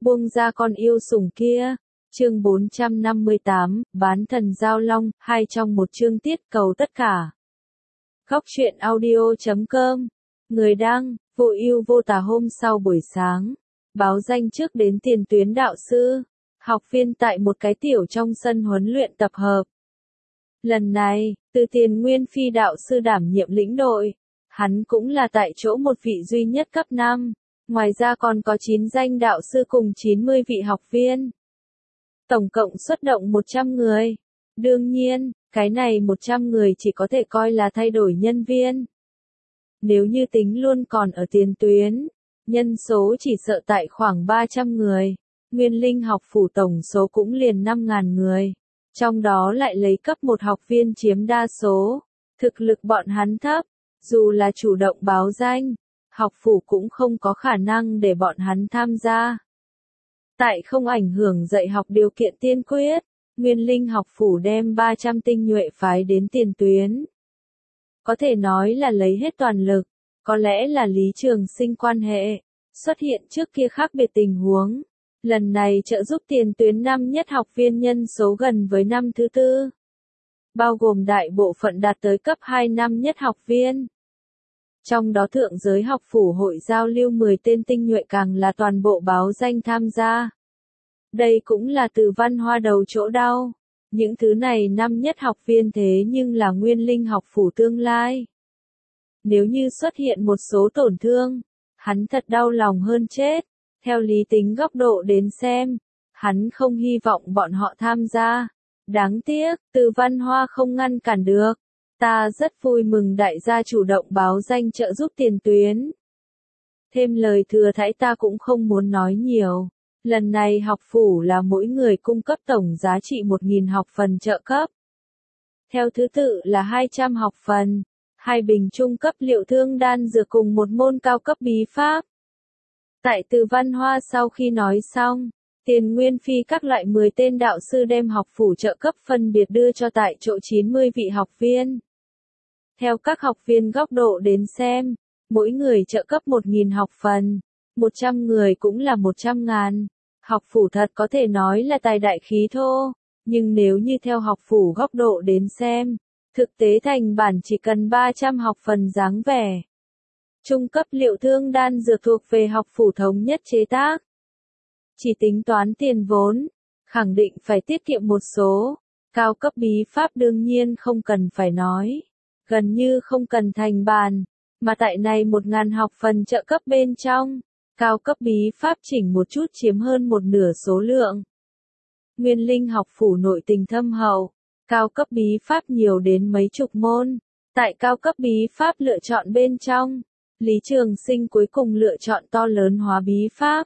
buông ra con yêu sủng kia. Chương 458, bán thần giao long, 2 trong một chương tiết cầu tất cả. Góc truyện audio.com. Người đăng, vô ưu vô tà. Hôm sau buổi sáng, báo danh trước đến tiền tuyến đạo sư, học viên tại một cái tiểu trong sân huấn luyện tập hợp. Lần này, từ Tiền Nguyên Phi đạo sư đảm nhiệm lĩnh đội, hắn cũng là tại chỗ một vị duy nhất cấp 5, ngoài ra còn có 9 danh đạo sư cùng 90 vị học viên. Tổng cộng xuất động 100 người. Đương nhiên, cái này 100 người chỉ có thể coi là thay đổi nhân viên. Nếu như tính luôn còn ở tiền tuyến, nhân số chỉ sợ tại khoảng 300 người. Nguyên Linh học phủ tổng số cũng liền 5.000 người. Trong đó lại lấy cấp 1 học viên chiếm đa số. Thực lực bọn hắn thấp, dù là chủ động báo danh, học phủ cũng không có khả năng để bọn hắn tham gia. Tại không ảnh hưởng dạy học điều kiện tiên quyết, Nguyên Linh học phủ đem 300 tinh nhuệ phái đến tiền tuyến. Có thể nói là lấy hết toàn lực, có lẽ là Lý Trường Sinh quan hệ, xuất hiện trước kia khác biệt tình huống. Lần này trợ giúp tiền tuyến năm nhất học viên nhân số gần với năm thứ tư. Bao gồm đại bộ phận đạt tới cấp 2 năm nhất học viên. Trong đó thượng giới học phủ hội giao lưu 10 tên tinh nhuệ càng là toàn bộ báo danh tham gia. Đây cũng là từ Văn Hoa đầu chỗ đau. Những thứ này năm nhất học viên thế nhưng là Nguyên Linh học phủ tương lai. Nếu như xuất hiện một số tổn thương, hắn thật đau lòng hơn chết. Theo lý tính góc độ đến xem, hắn không hy vọng bọn họ tham gia. Đáng tiếc, từ Văn Hoa không ngăn cản được. Ta rất vui mừng đại gia chủ động báo danh trợ giúp tiền tuyến. Thêm lời thừa thãi ta cũng không muốn nói nhiều. Lần này học phủ là mỗi người cung cấp tổng giá trị 1.000 học phần trợ cấp. Theo thứ tự là 200 học phần, 2 bình trung cấp liệu thương đan dược cùng một môn cao cấp bí pháp. Tại từ Văn Hoa sau khi nói xong, Tiền Nguyên Phi các loại 10 tên đạo sư đem học phủ trợ cấp phân biệt đưa cho tại chỗ 90 vị học viên. Theo các học viên góc độ đến xem, mỗi người trợ cấp 1.000 học phần, 100 người cũng là 100.000. Học phủ thật có thể nói là tài đại khí thô, nhưng nếu như theo học phủ góc độ đến xem, thực tế thành bản chỉ cần 300 học phần dáng vẻ. Trung cấp liệu thương đan dược thuộc về học phủ thống nhất chế tác. Chỉ tính toán tiền vốn, khẳng định phải tiết kiệm một số. Cao cấp bí pháp đương nhiên không cần phải nói. Gần như không cần thành bàn. Mà tại này 1.000 học phần trợ cấp bên trong, cao cấp bí pháp chỉnh một chút chiếm hơn một nửa số lượng. Nguyên Linh học phủ nội tình thâm hậu. Cao cấp bí pháp nhiều đến mấy chục môn. Tại cao cấp bí pháp lựa chọn bên trong, Lý Trường Sinh cuối cùng lựa chọn to lớn hóa bí pháp.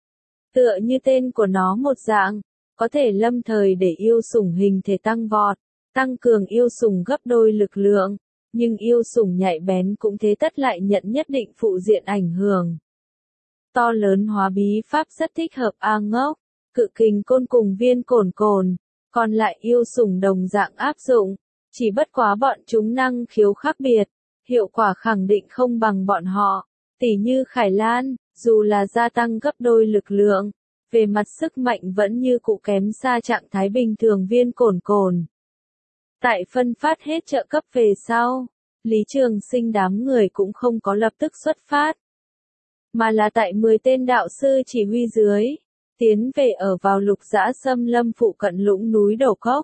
Tựa như tên của nó một dạng, có thể lâm thời để yêu sủng hình thể tăng vọt, tăng cường yêu sủng gấp đôi lực lượng, nhưng yêu sủng nhạy bén cũng thế tất lại nhận nhất định phụ diện ảnh hưởng. To lớn hóa bí pháp rất thích hợp A Ngốc, Cự Kình Côn cùng Viên Cổn Cổn, còn lại yêu sủng đồng dạng áp dụng, chỉ bất quá bọn chúng năng khiếu khác biệt, hiệu quả khẳng định không bằng bọn họ, tỉ như Khải Lan, dù là gia tăng gấp đôi lực lượng, về mặt sức mạnh vẫn như cũ kém xa trạng thái bình thường Viên Cổn Cổn. Tại phân phát hết trợ cấp về sau, Lý Trường Sinh đám người cũng không có lập tức xuất phát, mà là tại 10 tên đạo sư chỉ huy dưới, tiến về ở vào Lục Dã Xâm Lâm phụ cận lũng núi Đổ Cốc.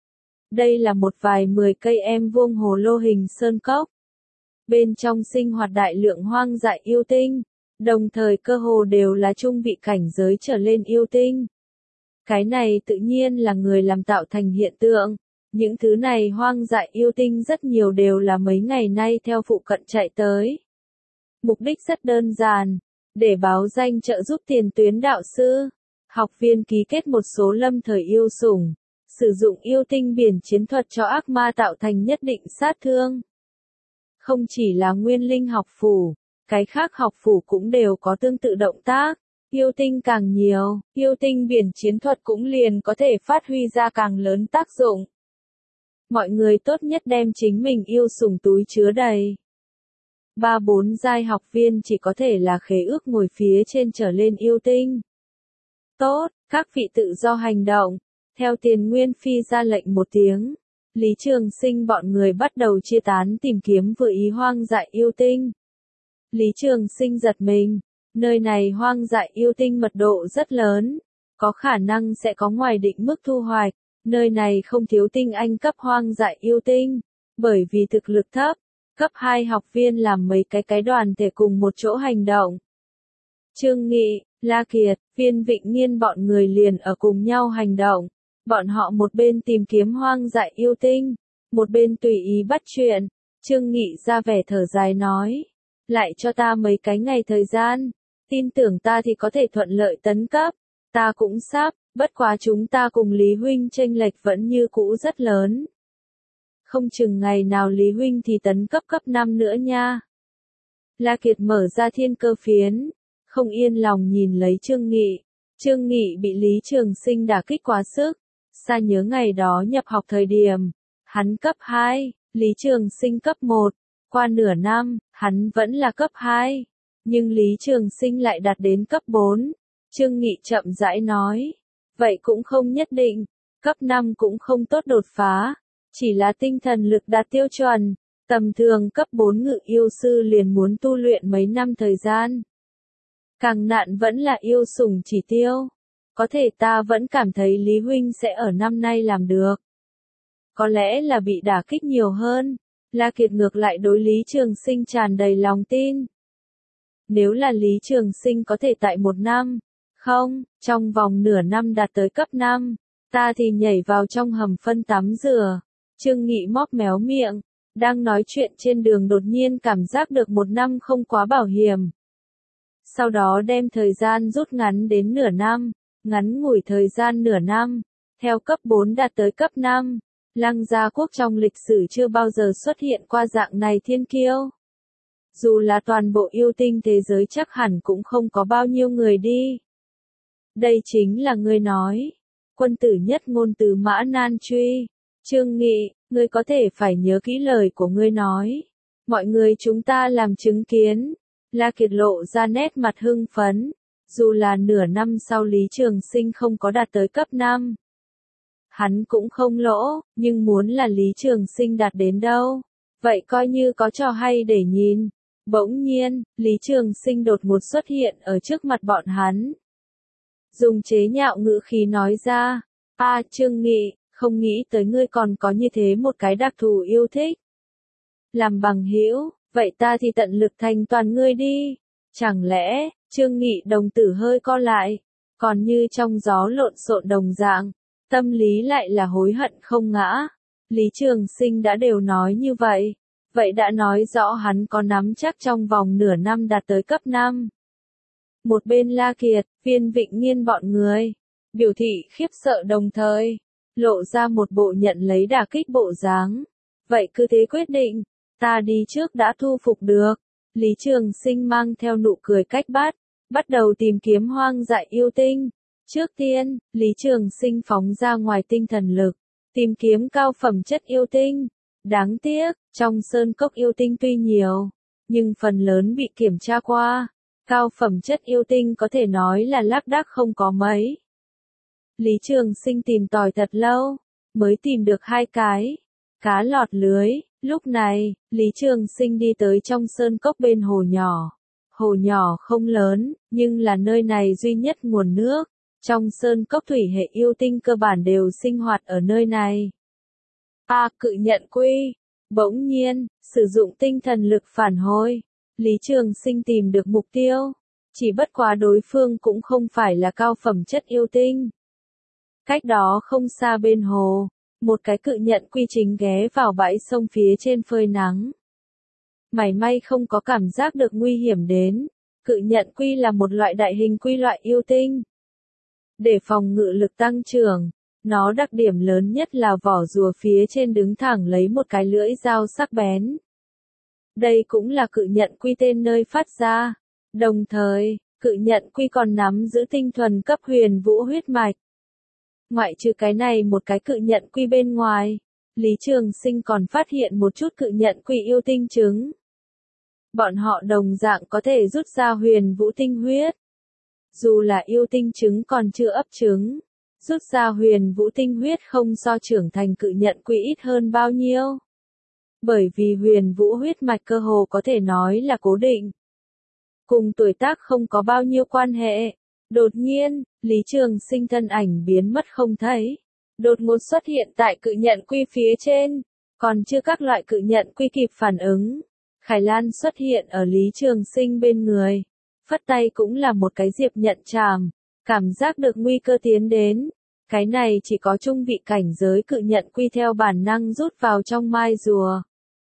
Đây là một vài 10 cây em vuông hồ lô hình sơn cốc. Bên trong sinh hoạt đại lượng hoang dại yêu tinh, đồng thời cơ hồ đều là trung vị cảnh giới trở lên yêu tinh. Cái này tự nhiên là người làm tạo thành hiện tượng. Những thứ này hoang dại yêu tinh rất nhiều đều là mấy ngày nay theo phụ cận chạy tới. Mục đích rất đơn giản, để báo danh trợ giúp tiền tuyến đạo sư. Học viên ký kết một số lâm thời yêu sủng, sử dụng yêu tinh biển chiến thuật cho ác ma tạo thành nhất định sát thương. Không chỉ là Nguyên Linh học phủ, cái khác học phủ cũng đều có tương tự động tác. Yêu tinh càng nhiều, yêu tinh biển chiến thuật cũng liền có thể phát huy ra càng lớn tác dụng. Mọi người tốt nhất đem chính mình yêu sủng túi chứa đầy. 3-4 giai học viên chỉ có thể là khế ước ngồi phía trên trở lên yêu tinh. Tốt, các vị tự do hành động. Theo Tiền Nguyên Phi ra lệnh một tiếng, Lý Trường Sinh bọn người bắt đầu chia tán tìm kiếm vừa ý hoang dại yêu tinh. Lý Trường Sinh giật mình, nơi này hoang dại yêu tinh mật độ rất lớn, có khả năng sẽ có ngoài định mức thu hoạch, nơi này không thiếu tinh anh cấp hoang dại yêu tinh, bởi vì thực lực thấp, cấp 2 học viên làm mấy cái đoàn thể cùng một chỗ hành động. Trương Nghị, La Kiệt, Viên Vịnh Nghiên bọn người liền ở cùng nhau hành động, bọn họ một bên tìm kiếm hoang dại yêu tinh, một bên tùy ý bắt chuyện. Trương Nghị ra vẻ thở dài nói, lại cho ta mấy cái ngày thời gian, tin tưởng ta thì có thể thuận lợi tấn cấp, ta cũng sắp, bất quá chúng ta cùng Lý Huynh chênh lệch vẫn như cũ rất lớn. Không chừng ngày nào Lý Huynh thì tấn cấp 5 nữa nha. La Kiệt mở ra thiên cơ phiến, không yên lòng nhìn lấy Trương Nghị. Trương Nghị bị Lý Trường Sinh đả kích quá sức, xa nhớ ngày đó nhập học thời điểm, hắn cấp 2, Lý Trường Sinh cấp 1, qua nửa năm, hắn vẫn là cấp 2, nhưng Lý Trường Sinh lại đạt đến cấp 4. Trương Nghị chậm rãi nói, vậy cũng không nhất định, cấp 5 cũng không tốt đột phá, chỉ là tinh thần lực đạt tiêu chuẩn, tầm thường cấp 4 ngự yêu sư liền muốn tu luyện mấy năm thời gian. Càng nạn vẫn là yêu sủng chỉ tiêu. Có thể ta vẫn cảm thấy Lý Huynh sẽ ở năm nay làm được. Có lẽ là bị đả kích nhiều hơn. La Kiệt ngược lại đối Lý Trường Sinh tràn đầy lòng tin. Nếu là Lý Trường Sinh có thể tại 1 năm, không, trong vòng nửa năm đạt tới cấp 5, ta thì nhảy vào trong hầm phân tắm rửa. Trương Nghị móc méo miệng, đang nói chuyện trên đường đột nhiên cảm giác được 1 năm không quá bảo hiểm. Sau đó đem thời gian rút ngắn đến nửa năm, ngắn ngủi thời gian nửa năm, theo cấp 4 đạt tới cấp 5, Lăng Gia Quốc trong lịch sử chưa bao giờ xuất hiện qua dạng này thiên kiêu. Dù là toàn bộ yêu tinh thế giới chắc hẳn cũng không có bao nhiêu người đi. Đây chính là ngươi nói, quân tử nhất ngôn từ Mã Nan Truy. Trương Nghị, ngươi có thể phải nhớ kỹ lời của ngươi nói. Mọi người chúng ta làm chứng kiến. La Kiệt lộ ra nét mặt hưng phấn, dù là nửa năm sau Lý Trường Sinh không có đạt tới cấp 5. Hắn cũng không lỗ, nhưng muốn là Lý Trường Sinh đạt đến đâu, vậy coi như có trò hay để nhìn. Bỗng nhiên, Lý Trường Sinh đột ngột xuất hiện ở trước mặt bọn hắn. Dùng chế nhạo ngữ khí nói ra, Trương Nghị, không nghĩ tới ngươi còn có như thế một cái đặc thù yêu thích. Làm bằng hữu, vậy ta thì tận lực thành toàn ngươi đi. Chẳng lẽ, Trương Nghị đồng tử hơi co lại, còn như trong gió lộn xộn đồng dạng, tâm lý lại là hối hận không ngã. Lý Trường Sinh đã đều nói như vậy, vậy đã nói rõ hắn có nắm chắc trong vòng nửa năm đạt tới cấp 5. Một bên La Kiệt, Viên Vịnh Nghiên bọn người, biểu thị khiếp sợ đồng thời, lộ ra một bộ nhận lấy đả kích bộ dáng. Vậy cứ thế quyết định, ta đi trước đã thu phục được. Lý Trường Sinh mang theo nụ cười cách bắt đầu tìm kiếm hoang dại yêu tinh. Trước tiên, Lý Trường Sinh phóng ra ngoài tinh thần lực, tìm kiếm cao phẩm chất yêu tinh. Đáng tiếc, trong sơn cốc yêu tinh tuy nhiều, nhưng phần lớn bị kiểm tra qua. Cao phẩm chất yêu tinh có thể nói là lác đác không có mấy. Lý Trường Sinh tìm tòi thật lâu, mới tìm được 2 cái. Cá lọt lưới. Lúc này, Lý Trường Sinh đi tới trong sơn cốc bên hồ nhỏ. Hồ nhỏ không lớn, nhưng là nơi này duy nhất nguồn nước. Trong sơn cốc thủy hệ yêu tinh cơ bản đều sinh hoạt ở nơi này. Cự nhận quy. Bỗng nhiên, sử dụng tinh thần lực phản hồi. Lý Trường Sinh tìm được mục tiêu. Chỉ bất quá đối phương cũng không phải là cao phẩm chất yêu tinh. Cách đó không xa bên hồ, một cái cự nhận quy chính ghé vào bãi sông phía trên phơi nắng. Mảy may không có cảm giác được nguy hiểm đến. Cự nhận quy là một loại đại hình quy loại yêu tinh. Để phòng ngự lực tăng trưởng, nó đặc điểm lớn nhất là vỏ rùa phía trên đứng thẳng lấy một cái lưỡi dao sắc bén. Đây cũng là cự nhận quy tên nơi phát ra. Đồng thời, cự nhận quy còn nắm giữ tinh thuần cấp huyền vũ huyết mạch. Ngoại trừ cái này một cái cự nhận quy bên ngoài, Lý Trường Sinh còn phát hiện một chút cự nhận quy yêu tinh trứng. Bọn họ đồng dạng có thể rút ra huyền vũ tinh huyết. Dù là yêu tinh trứng còn chưa ấp trứng, rút ra huyền vũ tinh huyết không so trưởng thành cự nhận quy ít hơn bao nhiêu. Bởi vì huyền vũ huyết mạch cơ hồ có thể nói là cố định. Cùng tuổi tác không có bao nhiêu quan hệ. Đột nhiên, Lý Trường Sinh thân ảnh biến mất không thấy. Đột ngột xuất hiện tại cự nhận quy phía trên. Còn chưa các loại cự nhận quy kịp phản ứng. Khải Lan xuất hiện ở Lý Trường Sinh bên người. Phất tay cũng là một cái diệp nhận trảm. Cảm giác được nguy cơ tiến đến. Cái này chỉ có trung vị cảnh giới cự nhận quy theo bản năng rút vào trong mai rùa.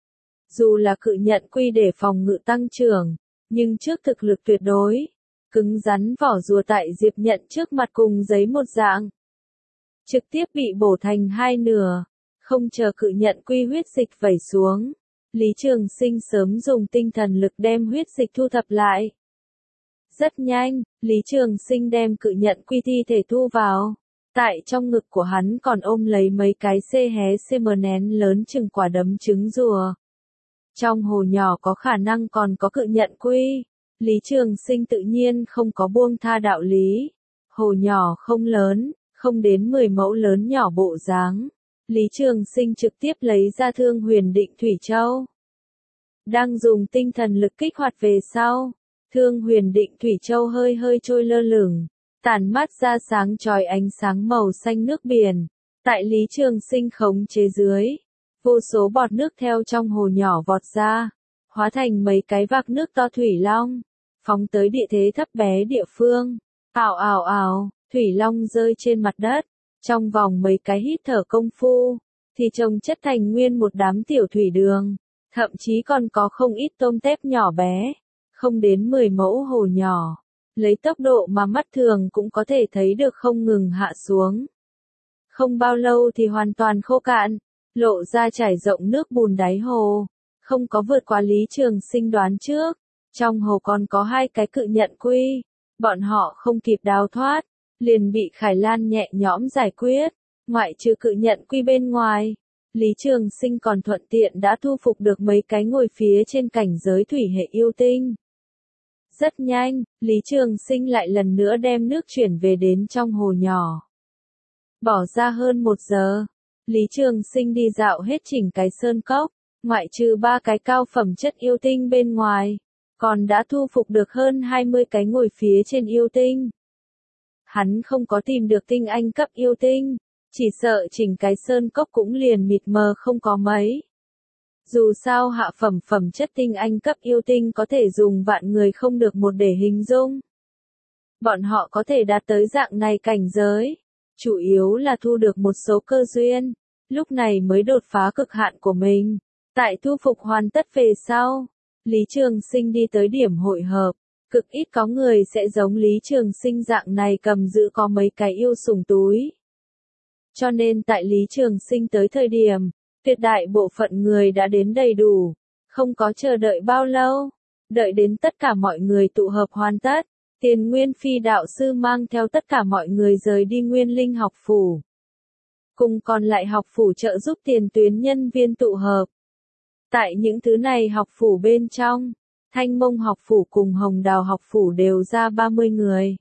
Dù là cự nhận quy để phòng ngự tăng trưởng, nhưng trước thực lực tuyệt đối, cứng rắn vỏ rùa tại diệp nhận trước mặt cùng giấy một dạng. Trực tiếp bị bổ thành hai nửa, không chờ cự nhận quy huyết dịch vẩy xuống. Lý Trường Sinh sớm dùng tinh thần lực đem huyết dịch thu thập lại. Rất nhanh, Lý Trường Sinh đem cự nhận quy thi thể thu vào. Tại trong ngực của hắn còn ôm lấy mấy cái CHCM nén lớn chừng quả đấm trứng rùa. Trong hồ nhỏ có khả năng còn có cự nhận quy. Lý Trường Sinh tự nhiên không có buông tha đạo lý. Hồ nhỏ không lớn, không đến 10 mẫu lớn nhỏ bộ dáng. Lý Trường Sinh trực tiếp lấy ra Thương Huyền Định Thủy Châu. Đang dùng tinh thần lực kích hoạt về sau. Thương Huyền Định Thủy Châu hơi hơi trôi lơ lửng, tản mát ra sáng chói ánh sáng màu xanh nước biển. Tại Lý Trường Sinh khống chế dưới, vô số bọt nước theo trong hồ nhỏ vọt ra, hóa thành mấy cái vạc nước to thủy long, phóng tới địa thế thấp bé địa phương. Ào ào ào, thủy long rơi trên mặt đất, trong vòng mấy cái hít thở công phu, thì chồng chất thành nguyên một đám tiểu thủy đường, thậm chí còn có không ít tôm tép nhỏ bé, không đến 10 mẫu hồ nhỏ, lấy tốc độ mà mắt thường cũng có thể thấy được không ngừng hạ xuống. Không bao lâu thì hoàn toàn khô cạn, lộ ra trải rộng nước bùn đáy hồ, không có vượt qua Lý Trường Sinh đoán trước. Trong hồ còn có hai cái cự nhận quy, bọn họ không kịp đào thoát, liền bị Khải Lan nhẹ nhõm giải quyết, ngoại trừ cự nhận quy bên ngoài. Lý Trường Sinh còn thuận tiện đã thu phục được mấy cái ngồi phía trên cảnh giới thủy hệ yêu tinh. Rất nhanh, Lý Trường Sinh lại lần nữa đem nước chuyển về đến trong hồ nhỏ. Bỏ ra hơn 1 giờ, Lý Trường Sinh đi dạo hết chỉnh cái sơn cốc, ngoại trừ 3 cái cao phẩm chất yêu tinh bên ngoài, còn đã thu phục được hơn 20 cái ngồi phía trên yêu tinh. Hắn không có tìm được tinh anh cấp yêu tinh, chỉ sợ chỉnh cái sơn cốc cũng liền mịt mờ không có mấy. Dù sao hạ phẩm chất tinh anh cấp yêu tinh có thể dùng vạn người không được một để hình dung. Bọn họ có thể đạt tới dạng này cảnh giới, chủ yếu là thu được một số cơ duyên, lúc này mới đột phá cực hạn của mình. Tại thu phục hoàn tất về sau, Lý Trường Sinh đi tới điểm hội hợp, cực ít có người sẽ giống Lý Trường Sinh dạng này cầm giữ có mấy cái yêu sủng túi. Cho nên tại Lý Trường Sinh tới thời điểm, tuyệt đại bộ phận người đã đến đầy đủ, không có chờ đợi bao lâu, đợi đến tất cả mọi người tụ hợp hoàn tất, Tiền Nguyên Phi đạo sư mang theo tất cả mọi người rời đi Nguyên Linh học phủ. Cùng còn lại học phủ trợ giúp tiền tuyến nhân viên tụ hợp. Tại những thứ này học phủ bên trong, Thanh Mông học phủ cùng Hồng Đào học phủ đều ra 30 người.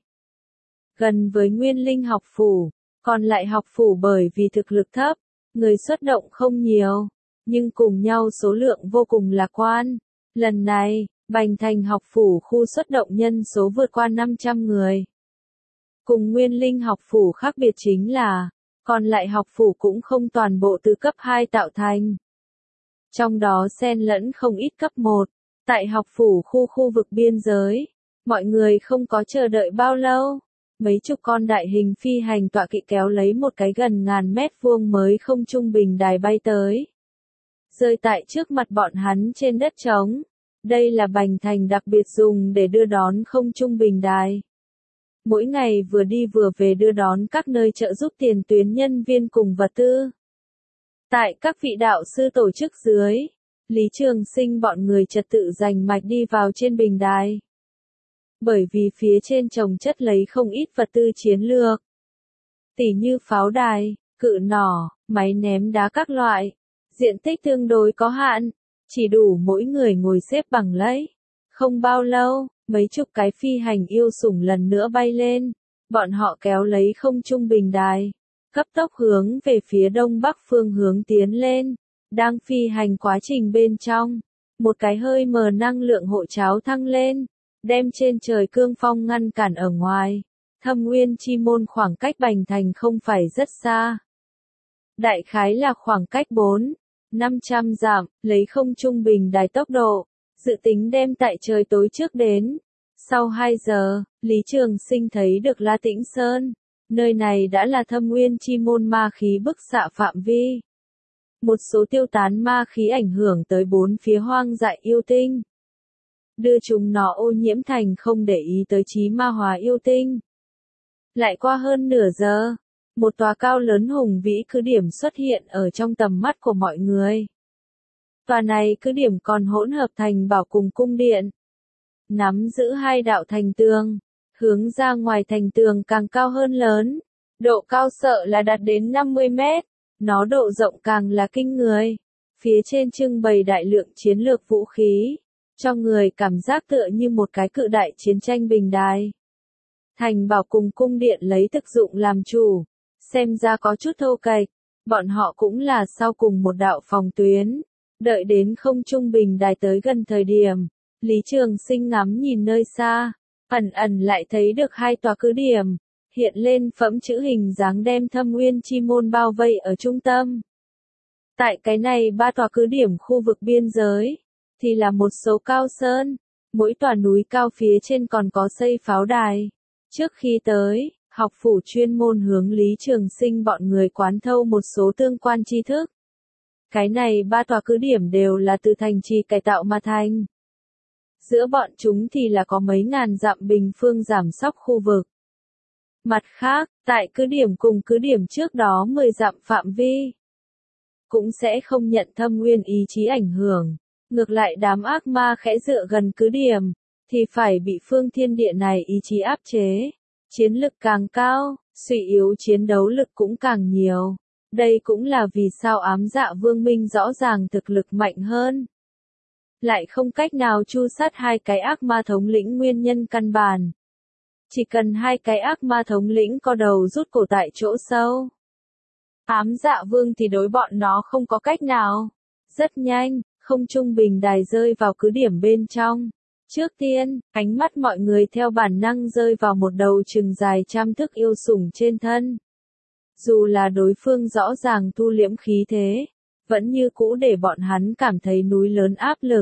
Gần với Nguyên Linh học phủ, còn lại học phủ bởi vì thực lực thấp, người xuất động không nhiều, nhưng cùng nhau số lượng vô cùng lạc quan. Lần này, Bành Thành học phủ khu xuất động nhân số vượt qua 500 người. Cùng Nguyên Linh học phủ khác biệt chính là, còn lại học phủ cũng không toàn bộ từ cấp 2 tạo thành. Trong đó xen lẫn không ít cấp 1, tại học phủ khu vực biên giới, mọi người không có chờ đợi bao lâu. Mấy chục con đại hình phi hành tọa kỵ kéo lấy một cái gần ngàn mét vuông mới không trung bình đài bay tới. Rơi tại trước mặt bọn hắn trên đất trống. Đây là Bành Thành đặc biệt dùng để đưa đón không trung bình đài. Mỗi ngày vừa đi vừa về đưa đón các nơi trợ giúp tiền tuyến nhân viên cùng vật tư. Tại các vị đạo sư tổ chức dưới, Lý Trường Sinh bọn người trật tự giành mạch đi vào trên bình đài. Bởi vì phía trên chồng chất lấy không ít vật tư chiến lược. Tỉ như pháo đài, cự nỏ, máy ném đá các loại. Diện tích tương đối có hạn, chỉ đủ mỗi người ngồi xếp bằng lấy. Không bao lâu, mấy chục cái phi hành yêu sủng lần nữa bay lên, bọn họ kéo lấy không trung bình đài, cấp tốc hướng về phía đông bắc phương hướng tiến lên, đang phi hành quá trình bên trong, một cái hơi mờ năng lượng hộ cháo thăng lên, đem trên trời cương phong ngăn cản ở ngoài. Thâm Nguyên Chi Môn khoảng cách Bành Thành không phải rất xa. Đại khái là khoảng cách 400-500 dặm, lấy không trung bình đài tốc độ, dự tính đem tại trời tối trước đến. Sau 2 giờ, Lý Trường Sinh thấy được La Tĩnh Sơn. Nơi này đã là Thâm Nguyên Chi Môn ma khí bức xạ phạm vi. Một số tiêu tán ma khí ảnh hưởng tới 4 phía hoang dại yêu tinh. Đưa chúng nó ô nhiễm thành không để ý tới chí ma hóa yêu tinh. Lại qua hơn nửa giờ, một tòa cao lớn hùng vĩ cứ điểm xuất hiện ở trong tầm mắt của mọi người. Tòa này cứ điểm còn hỗn hợp thành bảo cùng cung điện. Nắm giữ 2 đạo thành tường, hướng ra ngoài thành tường càng cao hơn lớn. Độ cao sợ là đạt đến 50 mét, nó độ rộng càng là kinh người. Phía trên trưng bày đại lượng chiến lược vũ khí, cho người cảm giác tựa như một cái cự đại chiến tranh bình đài. Thành bảo cùng cung điện lấy thực dụng làm chủ, xem ra có chút thô kệch, bọn họ cũng là sau cùng một đạo phòng tuyến. Đợi đến không trung bình đài tới gần thời điểm, Lý Trường Sinh ngắm nhìn nơi xa, ẩn ẩn lại thấy được 2 tòa cứ điểm, hiện lên phẫm chữ hình dáng đem Thâm Nguyên Chi Môn bao vây ở trung tâm. Tại cái này 3 tòa cứ điểm khu vực biên giới, thì là một số cao sơn, mỗi tòa núi cao phía trên còn có xây pháo đài. Trước khi tới, học phủ chuyên môn hướng Lý Trường Sinh bọn người quán thâu một số tương quan tri thức. Cái này 3 tòa cứ điểm đều là từ thành trì cải tạo mà thành. Giữa bọn chúng thì là có mấy ngàn dặm bình phương giảm sóc khu vực. Mặt khác, tại cứ điểm cùng cứ điểm trước đó 10 dặm phạm vi, cũng sẽ không nhận thâm nguyên ý chí ảnh hưởng. Ngược lại đám ác ma khẽ dựa gần cứ điểm, thì phải bị phương thiên địa này ý chí áp chế. Chiến lực càng cao, suy yếu chiến đấu lực cũng càng nhiều. Đây cũng là vì sao ám dạ vương minh rõ ràng thực lực mạnh hơn. Lại không cách nào tru sát 2 cái ác ma thống lĩnh nguyên nhân căn bản. Chỉ cần 2 cái ác ma thống lĩnh có đầu rút cổ tại chỗ sâu. Ám dạ vương thì đối bọn nó không có cách nào. Rất nhanh, không trung bình đài rơi vào cứ điểm bên trong. Trước tiên, ánh mắt mọi người theo bản năng rơi vào một đầu chừng dài trăm thước yêu sủng trên thân. Dù là đối phương rõ ràng thu liễm khí thế, vẫn như cũ để bọn hắn cảm thấy núi lớn áp lực.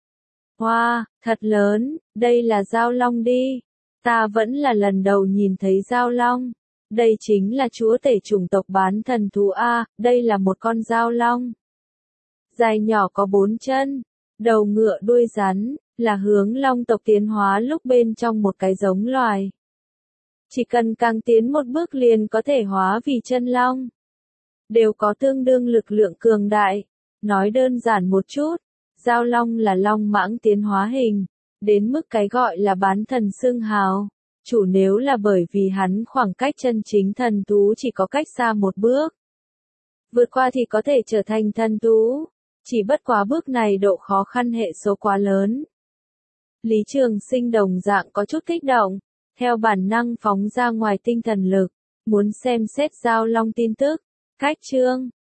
Wow, thật lớn, đây là dao long đi. Ta vẫn là lần đầu nhìn thấy dao long. Đây chính là chúa tể chủng tộc bán thần thú A, đây là một con dao long. Dài nhỏ có 4 chân, đầu ngựa đuôi rắn, là hướng long tộc tiến hóa lúc bên trong một cái giống loài. Chỉ cần càng tiến một bước liền có thể hóa vì chân long. Đều có tương đương lực lượng cường đại. Nói đơn giản một chút, dao long là long mãng tiến hóa hình, đến mức cái gọi là bán thần xưng hào. Chủ nếu là bởi vì hắn khoảng cách chân chính thần thú chỉ có cách xa một bước. Vượt qua thì có thể trở thành thần thú. Chỉ bất quá bước này độ khó khăn hệ số quá lớn. Lý Trường Sinh đồng dạng có chút kích động, theo bản năng phóng ra ngoài tinh thần lực, muốn xem xét dao long tin tức. Cách chương